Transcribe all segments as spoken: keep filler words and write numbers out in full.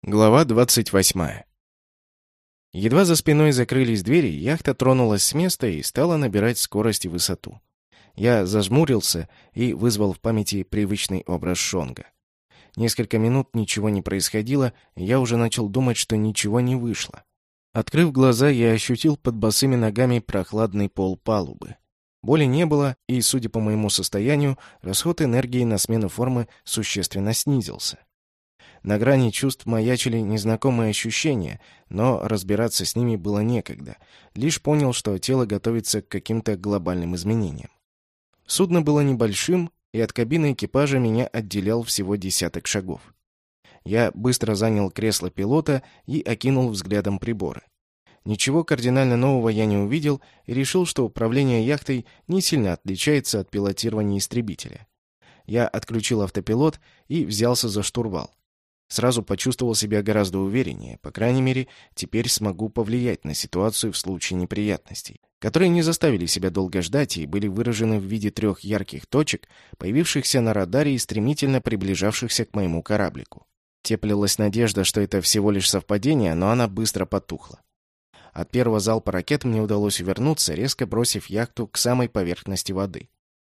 Глава двадцать восьмая. Едва за спиной закрылись двери, яхта тронулась с места и стала набирать скорость и высоту. Я зажмурился и вызвал в памяти привычный образ Шонга. Несколько минут ничего не происходило, и я уже начал думать, что ничего не вышло. Открыв глаза, я ощутил под босыми ногами прохладный пол палубы. Боли не было, и, судя по моему состоянию, расход энергии на смену формы существенно снизился. На грани чувств маячили незнакомые ощущения, но разбираться с ними было некогда. Лишь понял, что тело готовится к каким-то глобальным изменениям. Судно было небольшим, и от кабины экипажа меня отделял всего десяток шагов. Я быстро занял кресло пилота и окинул взглядом приборы. Ничего кардинально нового я не увидел и решил, что управление яхтой не сильно отличается от пилотирования истребителя. Я отключил автопилот и взялся за штурвал. Сразу почувствовал себя гораздо увереннее, по крайней мере, теперь смогу повлиять на ситуацию в случае неприятностей, которые не заставили себя долго ждать и были выражены в виде трех ярких точек, появившихся на радаре и стремительно приближавшихся к моему кораблику. Теплилась надежда, что это всего лишь совпадение, но она быстро потухла. От первого залпа ракет мне удалось увернуться, резко бросив яхту к самой поверхности воды.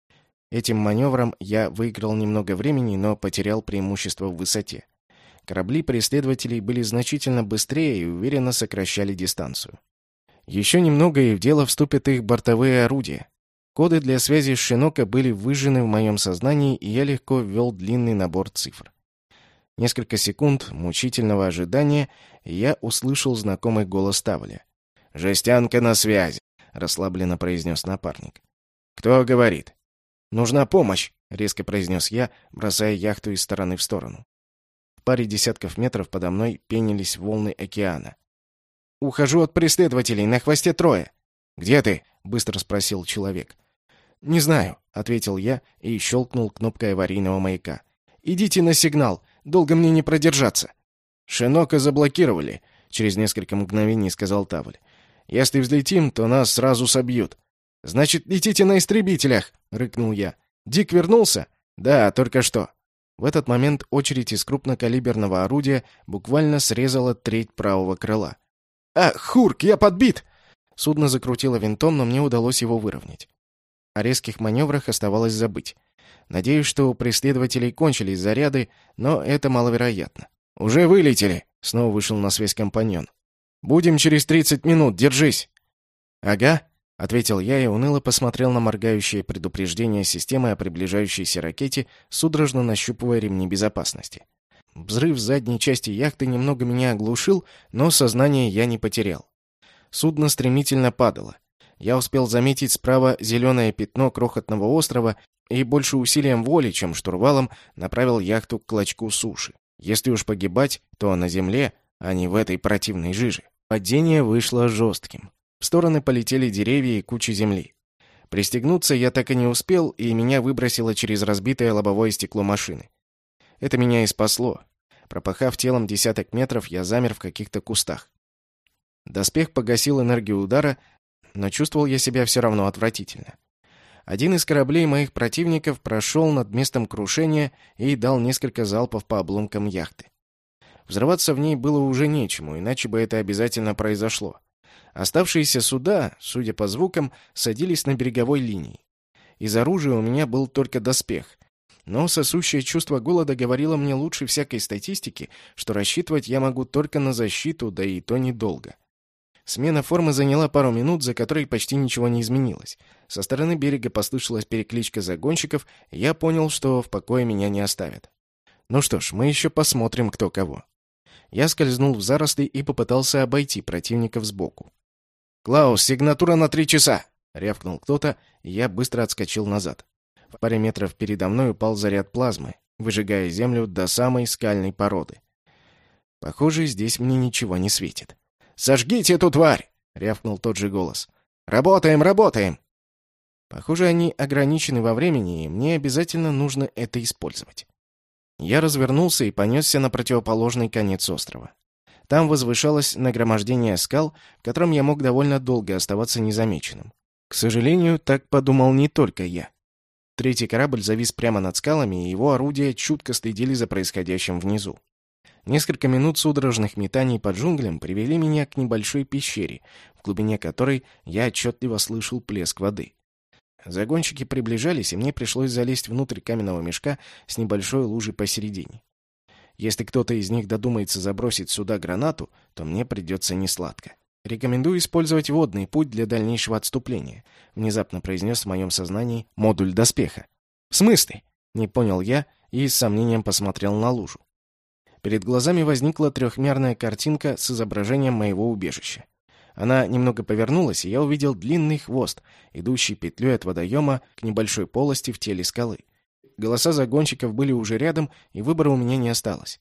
Этим маневром я выиграл немного времени, но потерял преимущество в высоте. Корабли преследователей были значительно быстрее и уверенно сокращали дистанцию. Еще немного, и в дело вступят их бортовые орудия. Коды для связи с Шинока были выжжены в моем сознании, и я легко ввел длинный набор цифр. Несколько секунд мучительного ожидания, и я услышал знакомый голос Тавля. «Жестянка на связи», — расслабленно произнес напарник. «Кто говорит?» «Нужна помощь», — резко произнес я, бросая яхту из стороны в сторону. В паре десятков метров подо мной пенились волны океана. «Ухожу от преследователей, на хвосте трое». «Где ты?» — быстро спросил человек. «Не знаю», — ответил я и щелкнул кнопкой аварийного маяка. «Идите на сигнал, долго мне не продержаться». «Шинока заблокировали», — через несколько мгновений сказал Тавль. «Если взлетим, то нас сразу собьют». «Значит, летите на истребителях», — рыкнул я. «Дик вернулся?» «Да, только что». В этот момент очередь из крупнокалиберного орудия буквально срезала треть правого крыла. «А, Хурк, я подбит!» Судно закрутило винтом, но мне удалось его выровнять. О резких маневрах оставалось забыть. Надеюсь, что у преследователей кончились заряды, но это маловероятно. «Уже вылетели!» — снова вышел на связь компаньон. «Будем через тридцать минут, держись!» «Ага», — ответил я и уныло посмотрел на моргающее предупреждение системы о приближающейся ракете, судорожно нащупывая ремни безопасности. Взрыв в задней части яхты немного меня оглушил, но сознание я не потерял. Судно стремительно падало. Я успел заметить справа зеленое пятно крохотного острова и больше усилием воли, чем штурвалом, направил яхту к клочку суши. Если уж погибать, то на земле, а не в этой противной жиже. Падение вышло жестким. В стороны полетели деревья и куча земли. Пристегнуться я так и не успел, и меня выбросило через разбитое лобовое стекло машины. Это меня и спасло. Пропахав телом десяток метров, я замер в каких-то кустах. Доспех погасил энергию удара, но чувствовал я себя все равно отвратительно. Один из кораблей моих противников прошел над местом крушения и дал несколько залпов по обломкам яхты. Взрываться в ней было уже нечему, иначе бы это обязательно произошло. Оставшиеся суда, судя по звукам, садились на береговой линии. Из оружия у меня был только доспех. Но сосущее чувство голода говорило мне лучше всякой статистики, что рассчитывать я могу только на защиту, да и то недолго. Смена формы заняла пару минут, за которой почти ничего не изменилось. Со стороны берега послышалась перекличка загонщиков, и я понял, что в покое меня не оставят. Ну что ж, мы еще посмотрим, кто кого. Я скользнул в заросли и попытался обойти противников сбоку. «Клаус, сигнатура на три часа!» — рявкнул кто-то, и я быстро отскочил назад. В паре метров передо мной упал заряд плазмы, выжигая землю до самой скальной породы. Похоже, здесь мне ничего не светит. «Сожгите эту тварь!» — рявкнул тот же голос. «Работаем, работаем!» Похоже, они ограничены во времени, и мне обязательно нужно это использовать. Я развернулся и понесся на противоположный конец острова. Там возвышалось нагромождение скал, в котором я мог довольно долго оставаться незамеченным. К сожалению, так подумал не только я. Третий корабль завис прямо над скалами, и его орудия чутко следили за происходящим внизу. Несколько минут судорожных метаний по джунглям привели меня к небольшой пещере, в глубине которой я отчетливо слышал плеск воды. Загонщики приближались, и мне пришлось залезть внутрь каменного мешка с небольшой лужей посередине. Если кто-то из них додумается забросить сюда гранату, то мне придется несладко. «Рекомендую использовать водный путь для дальнейшего отступления», — внезапно произнес в моем сознании модуль доспеха. «В смысле?» — не понял я и с сомнением посмотрел на лужу. Перед глазами возникла трехмерная картинка с изображением моего убежища. Она немного повернулась, и я увидел длинный хвост, идущий петлей от водоема к небольшой полости в теле скалы. Голоса загонщиков были уже рядом, и выбора у меня не осталось.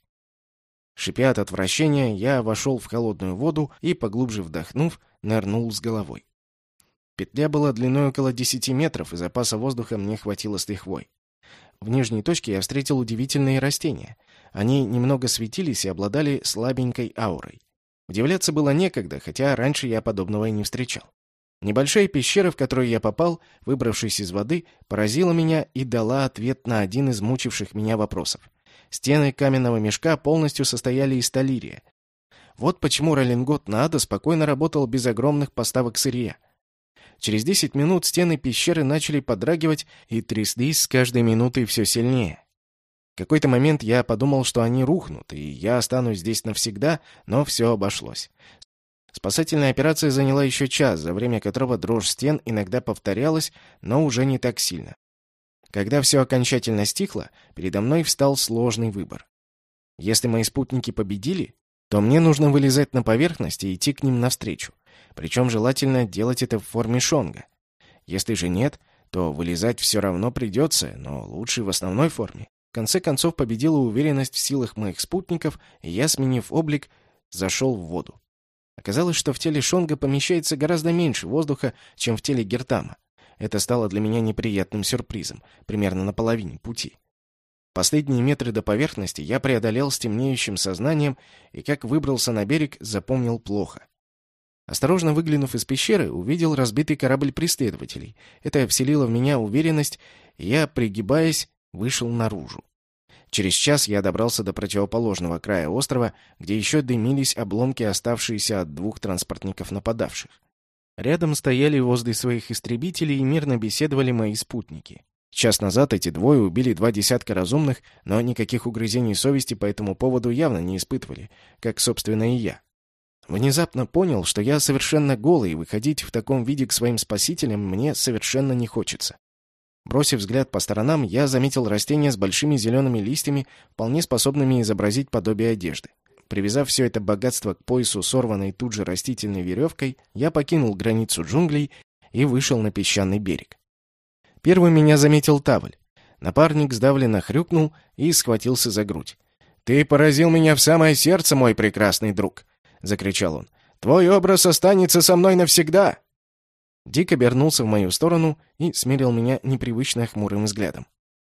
Шипя от отвращения, я вошел в холодную воду и, поглубже вдохнув, нырнул с головой. Петля была длиной около десяти метров, и запаса воздуха мне хватило с лихвой. В нижней точке я встретил удивительные растения. Они немного светились и обладали слабенькой аурой. Удивляться было некогда, хотя раньше я подобного и не встречал. Небольшая пещера, в которую я попал, выбравшись из воды, поразила меня и дала ответ на один из мучивших меня вопросов. Стены каменного мешка полностью состояли из талирия. Вот почему Ролингот Наада спокойно работал без огромных поставок сырья. Через десять минут стены пещеры начали подрагивать и тряслись с каждой минутой все сильнее. В какой-то момент я подумал, что они рухнут, и я останусь здесь навсегда, но все обошлось. Спасательная операция заняла еще час, за время которого дрожь стен иногда повторялась, но уже не так сильно. Когда все окончательно стихло, передо мной встал сложный выбор. Если мои спутники победили, то мне нужно вылезать на поверхность и идти к ним навстречу. Причем желательно делать это в форме шонга. Если же нет, то вылезать все равно придется, но лучше в основной форме. В конце концов победила уверенность в силах моих спутников, и я, сменив облик, зашел в воду. Оказалось, что в теле шонга помещается гораздо меньше воздуха, чем в теле Гертама. Это стало для меня неприятным сюрпризом, примерно на половине пути. Последние метры до поверхности я преодолел с темнеющим сознанием и, как выбрался на берег, запомнил плохо. Осторожно выглянув из пещеры, увидел разбитый корабль преследователей. Это вселило в меня уверенность, и я, пригибаясь, вышел наружу. Через час я добрался до противоположного края острова, где еще дымились обломки, оставшиеся от двух транспортников нападавших. Рядом стояли возле своих истребителей и мирно беседовали мои спутники. Час назад эти двое убили два десятка разумных, но никаких угрызений совести по этому поводу явно не испытывали, как, собственно, и я. Внезапно понял, что я совершенно голый, и выходить в таком виде к своим спасителям мне совершенно не хочется. Бросив взгляд по сторонам, я заметил растения с большими зелеными листьями, вполне способными изобразить подобие одежды. Привязав все это богатство к поясу, сорванной тут же растительной веревкой, я покинул границу джунглей и вышел на песчаный берег. Первым меня заметил Тавль. Напарник сдавленно хрюкнул и схватился за грудь. «Ты поразил меня в самое сердце, мой прекрасный друг!» — закричал он. «Твой образ останется со мной навсегда!» Дик обернулся в мою сторону и смерил меня непривычно хмурым взглядом.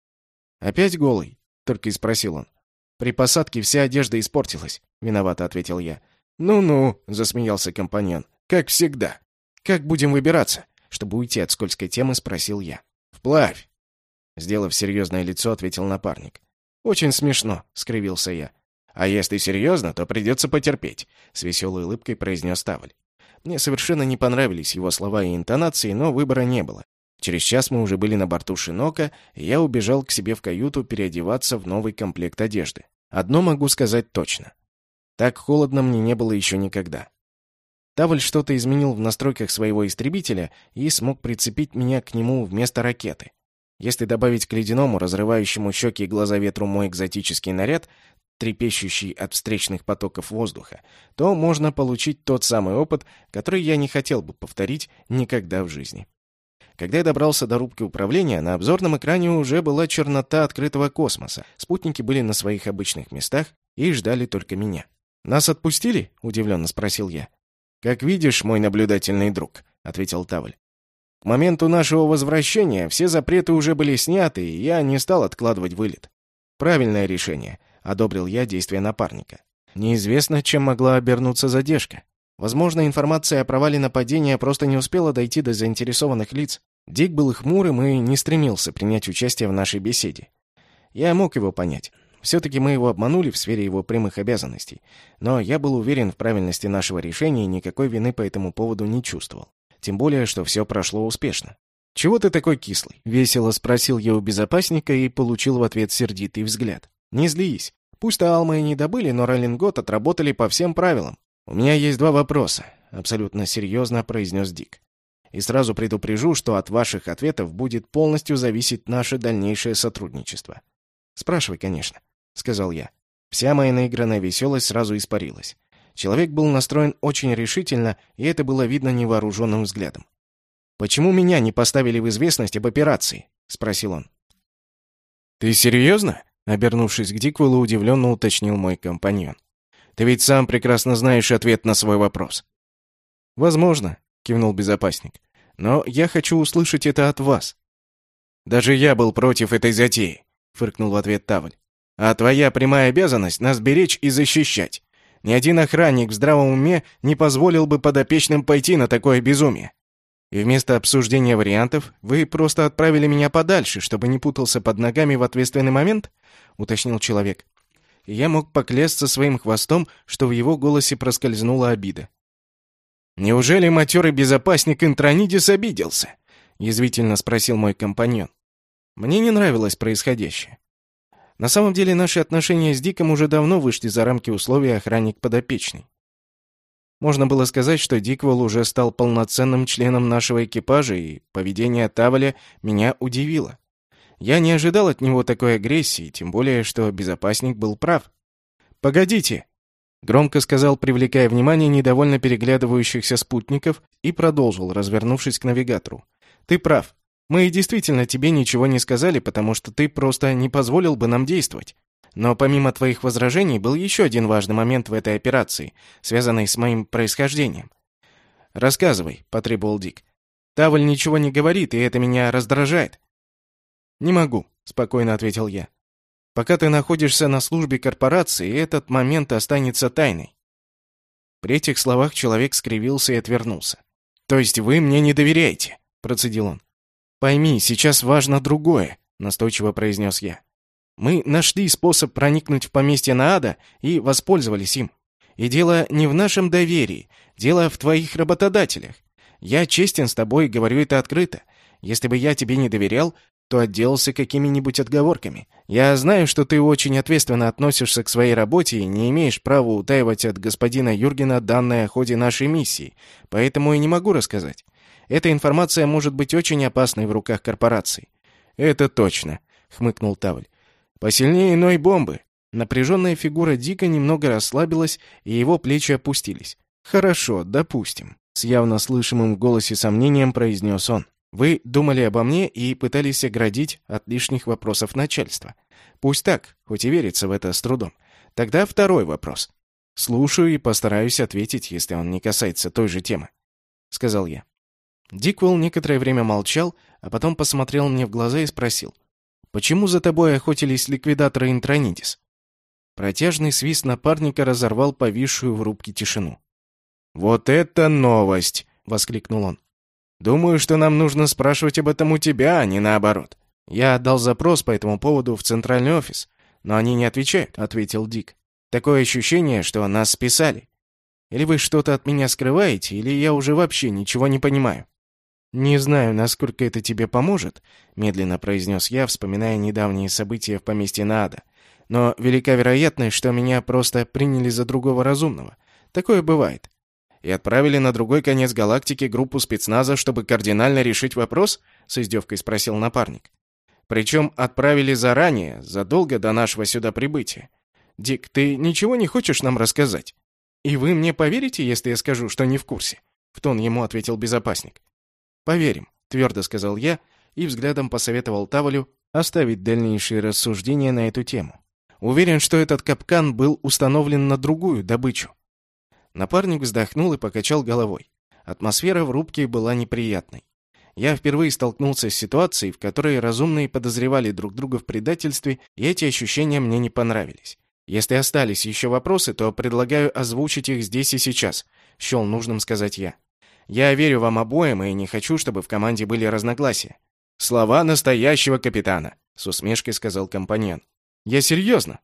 «Опять голый?» — только и спросил он. «При посадке вся одежда испортилась», — виновато ответил я. «Ну-ну», — засмеялся компаньон, — «как всегда». «Как будем выбираться?» — чтобы уйти от скользкой темы, спросил я. «Вплавь!» — сделав серьезное лицо, ответил напарник. «Очень смешно», — скривился я. «А если серьезно, то придется потерпеть», — с веселой улыбкой произнес Тавль. Мне совершенно не понравились его слова и интонации, но выбора не было. Через час мы уже были на борту Шинока, и я убежал к себе в каюту переодеваться в новый комплект одежды. Одно могу сказать точно. Так холодно мне не было еще никогда. Тавль что-то изменил в настройках своего истребителя и смог прицепить меня к нему вместо ракеты. Если добавить к ледяному, разрывающему щеки и глаза ветру мой экзотический наряд, трепещущий от встречных потоков воздуха, то можно получить тот самый опыт, который я не хотел бы повторить никогда в жизни. Когда я добрался до рубки управления, на обзорном экране уже была чернота открытого космоса. Спутники были на своих обычных местах и ждали только меня. «Нас отпустили?» — удивленно спросил я. «Как видишь, мой наблюдательный друг», — ответил Тавль. «К моменту нашего возвращения все запреты уже были сняты, и я не стал откладывать вылет». «Правильное решение», — одобрил я действия напарника. Неизвестно, чем могла обернуться задержка. Возможно, информация о провале нападения просто не успела дойти до заинтересованных лиц. Дик был хмурым и не стремился принять участие в нашей беседе. Я мог его понять. Все-таки мы его обманули в сфере его прямых обязанностей. Но я был уверен в правильности нашего решения и никакой вины по этому поводу не чувствовал. Тем более, что все прошло успешно. «Чего ты такой кислый?» — весело спросил я у безопасника и получил в ответ сердитый взгляд. «Не злись. Пусть Алмы и не добыли, но Раллингот отработали по всем правилам. У меня есть два вопроса», — абсолютно серьезно произнес Дик. «И сразу предупрежу, что от ваших ответов будет полностью зависеть наше дальнейшее сотрудничество». «Спрашивай, конечно», — сказал я. Вся моя наигранная веселость сразу испарилась. Человек был настроен очень решительно, и это было видно невооруженным взглядом. «Почему меня не поставили в известность об операции?» — спросил он. «Ты серьезно?» — обернувшись к Диквеллу, удивленно уточнил мой компаньон. «Ты ведь сам прекрасно знаешь ответ на свой вопрос». «Возможно», — кивнул безопасник. «Но я хочу услышать это от вас». «Даже я был против этой затеи», — фыркнул в ответ Тавль. «А твоя прямая обязанность — нас беречь и защищать. Ни один охранник в здравом уме не позволил бы подопечным пойти на такое безумие. И вместо обсуждения вариантов вы просто отправили меня подальше, чтобы не путался под ногами в ответственный момент?» — уточнил человек. И я мог поклясться своим хвостом, что в его голосе проскользнула обида. «Неужели матерый безопасник Интронидис обиделся?» — язвительно спросил мой компаньон. Мне не нравилось происходящее. На самом деле наши отношения с Диком уже давно вышли за рамки условий охранник-подопечный. Можно было сказать, что Диквелл уже стал полноценным членом нашего экипажа, и поведение Таваля меня удивило. Я не ожидал от него такой агрессии, тем более, что безопасник был прав. «Погодите!» — громко сказал, привлекая внимание недовольно переглядывающихся спутников, и продолжил, развернувшись к навигатору. «Ты прав. Мы действительно тебе ничего не сказали, потому что ты просто не позволил бы нам действовать. Но помимо твоих возражений был еще один важный момент в этой операции, связанный с моим происхождением. «Рассказывай», — потребовал Дик. «Тавль ничего не говорит, и это меня раздражает». «Не могу», — спокойно ответил я. «Пока ты находишься на службе корпорации, этот момент останется тайной». При этих словах человек скривился и отвернулся. «То есть вы мне не доверяете?» — процедил он. «Пойми, сейчас важно другое», — настойчиво произнес я. «Мы нашли способ проникнуть в поместье Наада и воспользовались им. И дело не в нашем доверии, дело в твоих работодателях. Я честен с тобой и говорю это открыто. Если бы я тебе не доверял, то отделался какими-нибудь отговорками. Я знаю, что ты очень ответственно относишься к своей работе и не имеешь права утаивать от господина Юргена данные о ходе нашей миссии, поэтому и не могу рассказать. Эта информация может быть очень опасной в руках корпораций». «Это точно», — хмыкнул Тавль. «Посильнее иной бомбы». Напряженная фигура Дика немного расслабилась, и его плечи опустились. «Хорошо, допустим», — с явно слышимым в голосе сомнением произнес он. «Вы думали обо мне и пытались оградить от лишних вопросов начальства. Пусть так, хоть и верится в это с трудом. Тогда второй вопрос. Слушаю и постараюсь ответить, если он не касается той же темы», — сказал я. Диквелл некоторое время молчал, а потом посмотрел мне в глаза и спросил: «Почему за тобой охотились ликвидаторы Интронидис?» Протяжный свист напарника разорвал повисшую в рубке тишину. «Вот это новость!» — воскликнул он. «Думаю, что нам нужно спрашивать об этом у тебя, а не наоборот. Я отдал запрос по этому поводу в центральный офис, но они не отвечают», — ответил Дик. «Такое ощущение, что нас списали. Или вы что-то от меня скрываете, или я уже вообще ничего не понимаю». «Не знаю, насколько это тебе поможет», — медленно произнес я, вспоминая недавние события в поместье Наада. «Но велика вероятность, что меня просто приняли за другого разумного. Такое бывает». «И отправили на другой конец галактики группу спецназа, чтобы кардинально решить вопрос?» — с издевкой спросил напарник. «Причем отправили заранее, задолго до нашего сюда прибытия. Дик, ты ничего не хочешь нам рассказать? И вы мне поверите, если я скажу, что не в курсе?» — в тон ему ответил безопасник. «Поверим», — твердо сказал я и взглядом посоветовал Тавлю оставить дальнейшие рассуждения на эту тему. Уверен, что этот капкан был установлен на другую добычу. Напарник вздохнул и покачал головой. Атмосфера в рубке была неприятной. Я впервые столкнулся с ситуацией, в которой разумные подозревали друг друга в предательстве, и эти ощущения мне не понравились. «Если остались еще вопросы, то предлагаю озвучить их здесь и сейчас», — счел нужным сказать я. «Я верю вам обоим и не хочу, чтобы в команде были разногласия». «Слова настоящего капитана», — с усмешкой сказал компаньон. «Я серьезно»,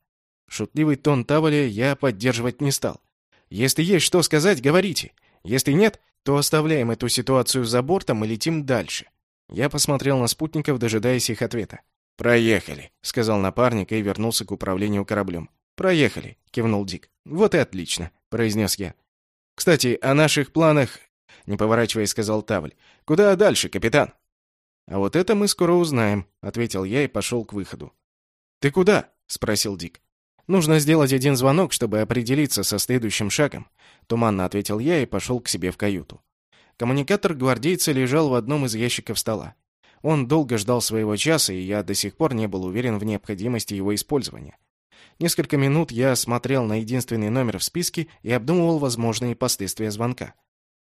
Шутливый тон Таволя я поддерживать не стал. «Если есть что сказать, говорите. Если нет, то оставляем эту ситуацию за бортом и летим дальше». Я посмотрел на спутников, дожидаясь их ответа. «Проехали», — сказал напарник и вернулся к управлению кораблем. «Проехали», — кивнул Дик. «Вот и отлично», — произнес я. «Кстати, о наших планах...» — не поворачиваясь, сказал Тавль. «Куда дальше, капитан?» «А вот это мы скоро узнаем», — ответил я и пошел к выходу. «Ты куда?» — спросил Дик. «Нужно сделать один звонок, чтобы определиться со следующим шагом», — туманно ответил я и пошел к себе в каюту. Коммуникатор гвардейца лежал в одном из ящиков стола. Он долго ждал своего часа, и я до сих пор не был уверен в необходимости его использования. Несколько минут я смотрел на единственный номер в списке и обдумывал возможные последствия звонка.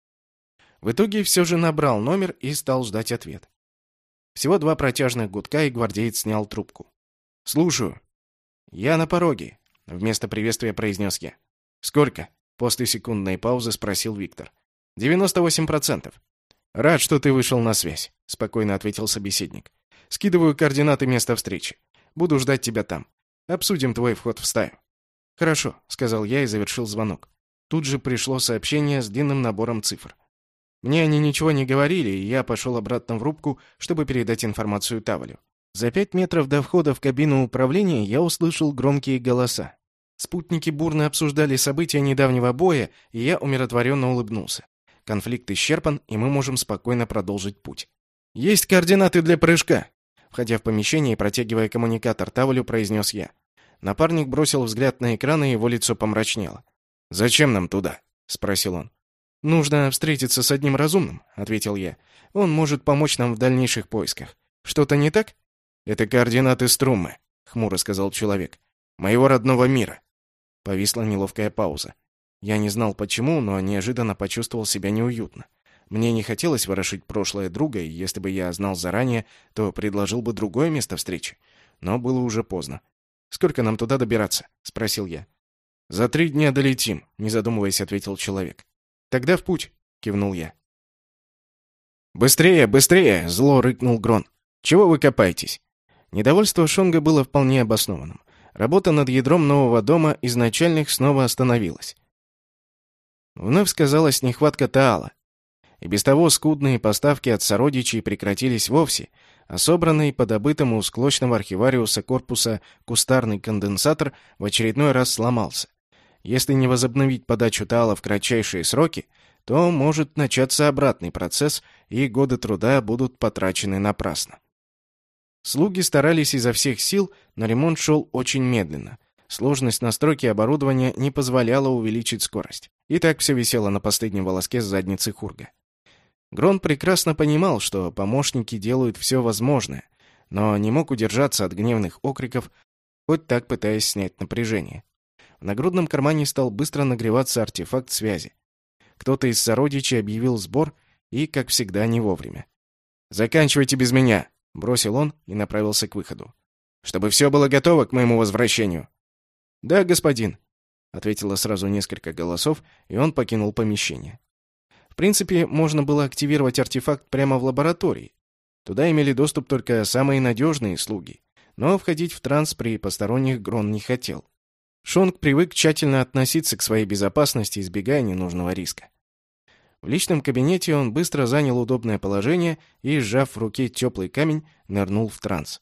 В итоге все же набрал номер и стал ждать ответ. Всего два протяжных гудка, и гвардеец снял трубку. «Слушаю». «Я на пороге», — вместо приветствия произнес я. «Сколько?» — после секундной паузы спросил Виктор. «девяносто восемь процентов». «Рад, что ты вышел на связь», — спокойно ответил собеседник. «Скидываю координаты места встречи. Буду ждать тебя там. Обсудим твой вход в стаю». «Хорошо», — сказал я и завершил звонок. Тут же пришло сообщение с длинным набором цифр. Мне они ничего не говорили, и я пошел обратно в рубку, чтобы передать информацию Таволю. За пять метров до входа в кабину управления я услышал громкие голоса. Спутники бурно обсуждали события недавнего боя, и я умиротворенно улыбнулся. Конфликт исчерпан, и мы можем спокойно продолжить путь. «Есть координаты для прыжка!» Входя в помещение и протягивая коммуникатор Таволю, произнес я. Напарник бросил взгляд на экран, и его лицо помрачнело. «Зачем нам туда?» — спросил он. «Нужно встретиться с одним разумным», — ответил я. «Он может помочь нам в дальнейших поисках. Что-то не так?» «Это координаты Струммы», — хмуро сказал человек. «Моего родного мира». Повисла неловкая пауза. Я не знал почему, но неожиданно почувствовал себя неуютно. Мне не хотелось ворошить прошлое друга, и если бы я знал заранее, то предложил бы другое место встречи. Но было уже поздно. «Сколько нам туда добираться?» — спросил я. «За три дня долетим», — не задумываясь, ответил человек. «Тогда в путь», — кивнул я. «Быстрее, быстрее!» — зло рыкнул Грон. «Чего вы копаетесь?» Недовольство Шонга было вполне обоснованным. Работа над ядром нового дома изначальных снова остановилась. Вновь сказалась нехватка Таала. И без того скудные поставки от сородичей прекратились вовсе, а собранный по добытому у склочного архивариуса корпуса кустарный конденсатор в очередной раз сломался. Если не возобновить подачу Таала в кратчайшие сроки, то может начаться обратный процесс, и годы труда будут потрачены напрасно. Слуги старались изо всех сил, но ремонт шел очень медленно. Сложность настройки оборудования не позволяла увеличить скорость. И так все висело на последнем волоске с задницы Хурга. Грон прекрасно понимал, что помощники делают все возможное, но не мог удержаться от гневных окриков, хоть так пытаясь снять напряжение. В нагрудном кармане стал быстро нагреваться артефакт связи. Кто-то из сородичей объявил сбор и, как всегда, не вовремя. «Заканчивайте без меня!» — бросил он и направился к выходу. «Чтобы все было готово к моему возвращению». «Да, господин», — ответило сразу несколько голосов, и он покинул помещение. В принципе, можно было активировать артефакт прямо в лаборатории. Туда имели доступ только самые надежные слуги, но входить в транс при посторонних Грон не хотел. Шонг привык тщательно относиться к своей безопасности, избегая ненужного риска. В личном кабинете он быстро занял удобное положение и, сжав в руке теплый камень, нырнул в транс.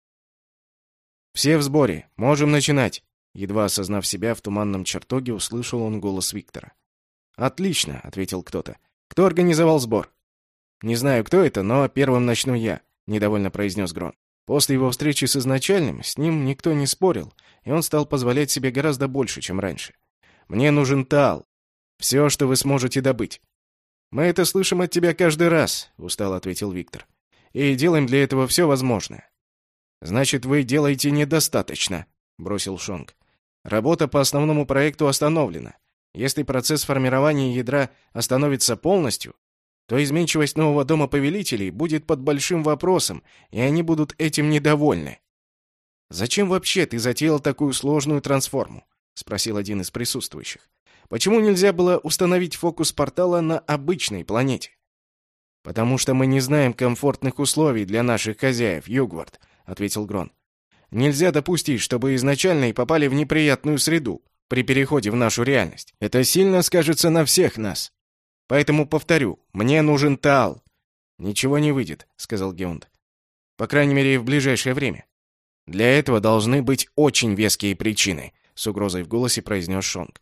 «Все в сборе, можем начинать!» Едва осознав себя в туманном чертоге, услышал он голос Виктора. «Отлично!» — ответил кто-то. «Кто организовал сбор?» «Не знаю, кто это, но первым начну я», — недовольно произнес Грон. После его встречи с изначальным с ним никто не спорил, и он стал позволять себе гораздо больше, чем раньше. «Мне нужен Таал. Все, что вы сможете добыть». «Мы это слышим от тебя каждый раз», — устало ответил Виктор. «И делаем для этого все возможное». «Значит, вы делаете недостаточно», — бросил Шонг. «Работа по основному проекту остановлена. Если процесс формирования ядра остановится полностью, то изменчивость нового дома повелителей будет под большим вопросом, и они будут этим недовольны». «Зачем вообще ты затеял такую сложную трансформу?» — спросил один из присутствующих. «Почему нельзя было установить фокус портала на обычной планете?» «Потому что мы не знаем комфортных условий для наших хозяев, Югвард», — ответил Грон. Нельзя допустить, чтобы изначально и попали в неприятную среду при переходе в нашу реальность. Это сильно скажется на всех нас. Поэтому повторю, мне нужен Таал. Ничего не выйдет, сказал Геонд. По крайней мере, в ближайшее время. Для этого должны быть очень веские причины, с угрозой в голосе произнес Шонг.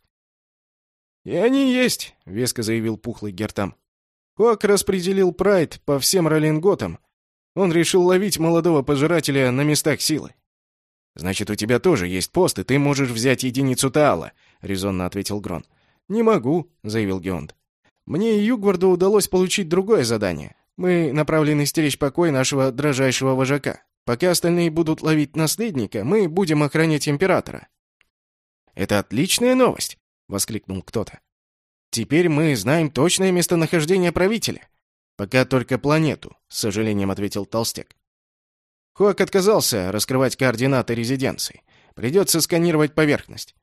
И они есть, веско заявил пухлый Гертам. Хуак распределил прайд по всем роллинготам. Он решил ловить молодого пожирателя на местах силы. Значит, у тебя тоже есть пост, и ты можешь взять единицу Таала, резонно ответил Грон. Не могу, заявил Геонд. Мне и Югварду удалось получить другое задание. Мы направлены стеречь покой нашего дрожайшего вожака. Пока остальные будут ловить наследника, мы будем охранять императора. Это отличная новость, воскликнул кто-то. Теперь мы знаем точное местонахождение правителя. Пока только планету, с сожалением ответил Толстяк. Хуак отказался раскрывать координаты резиденции. Придется сканировать поверхность.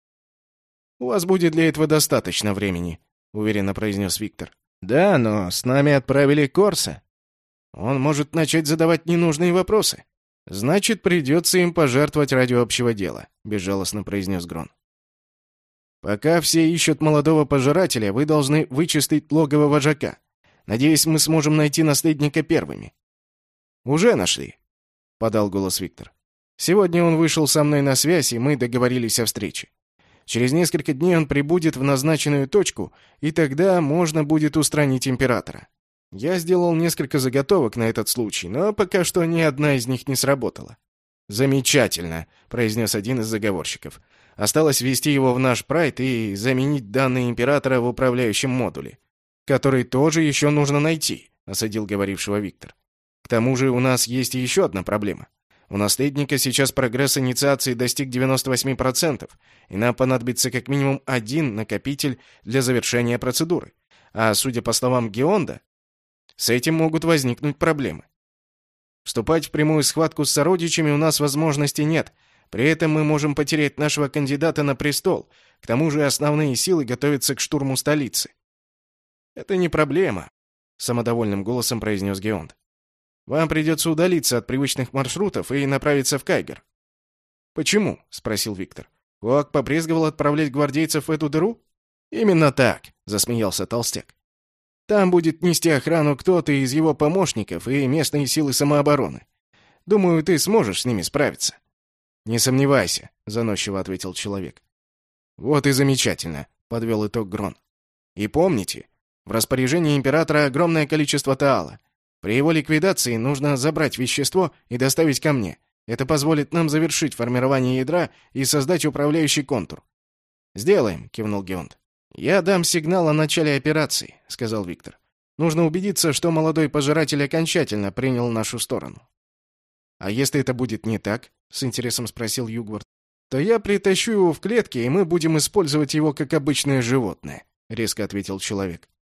У вас будет для этого достаточно времени, уверенно произнес Виктор. Да, но с нами отправили Корса. Он может начать задавать ненужные вопросы. Значит, придется им пожертвовать ради общего дела, безжалостно произнес Грон. Пока все ищут молодого пожирателя, вы должны вычистить логово вожака. Надеюсь, мы сможем найти наследника первыми. Уже нашли, подал голос Виктор. Сегодня он вышел со мной на связь, и мы договорились о встрече. Через несколько дней он прибудет в назначенную точку, и тогда можно будет устранить императора. Я сделал несколько заготовок на этот случай, но пока что ни одна из них не сработала. «Замечательно», — произнес один из заговорщиков. «Осталось ввести его в наш прайд и заменить данные императора в управляющем модуле, который тоже еще нужно найти», — осадил говорившего Виктор. «К тому же у нас есть еще одна проблема. У наследника сейчас прогресс инициации достиг девяносто восемь процентов, и нам понадобится как минимум один накопитель для завершения процедуры. А судя по словам Геонда, с этим могут возникнуть проблемы. Вступать в прямую схватку с сородичами у нас возможности нет. При этом мы можем потерять нашего кандидата на престол. К тому же основные силы готовятся к штурму столицы. Это не проблема, самодовольным голосом произнес Геонд. Вам придется удалиться от привычных маршрутов и направиться в Кайгер. Почему? Спросил Виктор. Хуак побрезговал отправлять гвардейцев в эту дыру? Именно так, засмеялся Толстяк. Там будет нести охрану кто-то из его помощников и местные силы самообороны. Думаю, ты сможешь с ними справиться. Не сомневайся, заносчиво ответил человек. Вот и замечательно, подвел итог Грон. И помните, в распоряжении императора огромное количество таала. При его ликвидации нужно забрать вещество и доставить ко мне. Это позволит нам завершить формирование ядра и создать управляющий контур. Сделаем, кивнул Геонд. «Я дам сигнал о начале операции», — сказал Виктор. «Нужно убедиться, что молодой пожиратель окончательно принял нашу сторону». «А если это будет не так?» — с интересом спросил Югвард. «То я притащу его в клетке, и мы будем использовать его как обычное животное», — резко ответил человек.